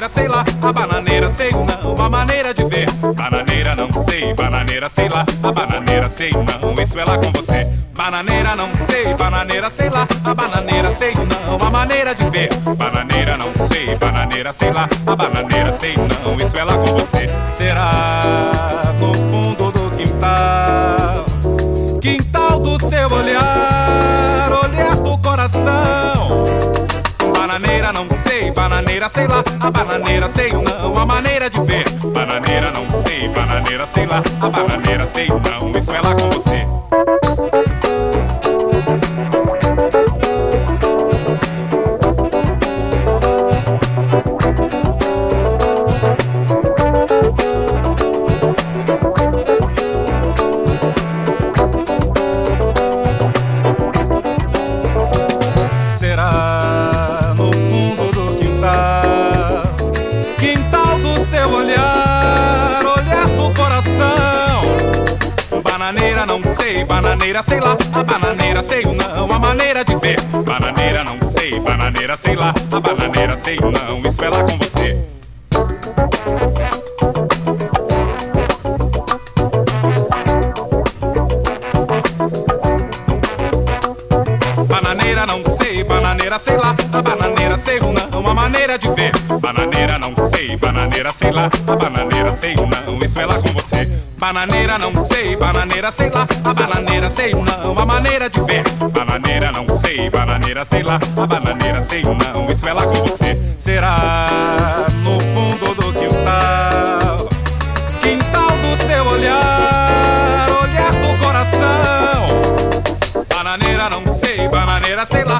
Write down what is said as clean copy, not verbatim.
bananeira, sei lá, a bananeira, sei não, a maneira de ver. Bananeira não sei, bananeira, sei lá, a bananeira, sei não, isso é lá com você. Bananeira não sei, bananeira, sei lá, a bananeira, sei não, a maneira de ver. Bananeira não sei, bananeira, sei lá, a bananeira, sei não, isso é lá com você. Será no fundo do quintal, quintal do seu olhar, olhar do coração. Bananeira não sei, bananeira, sei lá, a bananeira, sei não, a maneira de ver. Bananeira não sei, bananeira, sei lá, a bananeira, sei não, isso é lá com você. Será no fundo do quintal, quintal do seu olhar, olhar do coração. Bananeira não sei, bananeira, sei lá, a bananeira, sei não, a maneira de ver. Bananeira não sei, bananeira, sei lá, a bananeira, sei não, isso é lá com você. Bananeira não sei, bananeira, sei lá, a bananeira, sei não, a maneira de ver. Bananeira não sei, bananeira, sei lá, a bananeira, sei não, isso é lá com você. Bananeira não sei, bananeira, sei lá, a bananeira, sei não, a maneira de ver. Bananeira não sei, bananeira, sei lá, a bananeira, sei não, isso é lá com você. Será no fundo do quintal, quintal do seu olhar, olhar do coração. Bananeira não sei, bananeira, sei lá,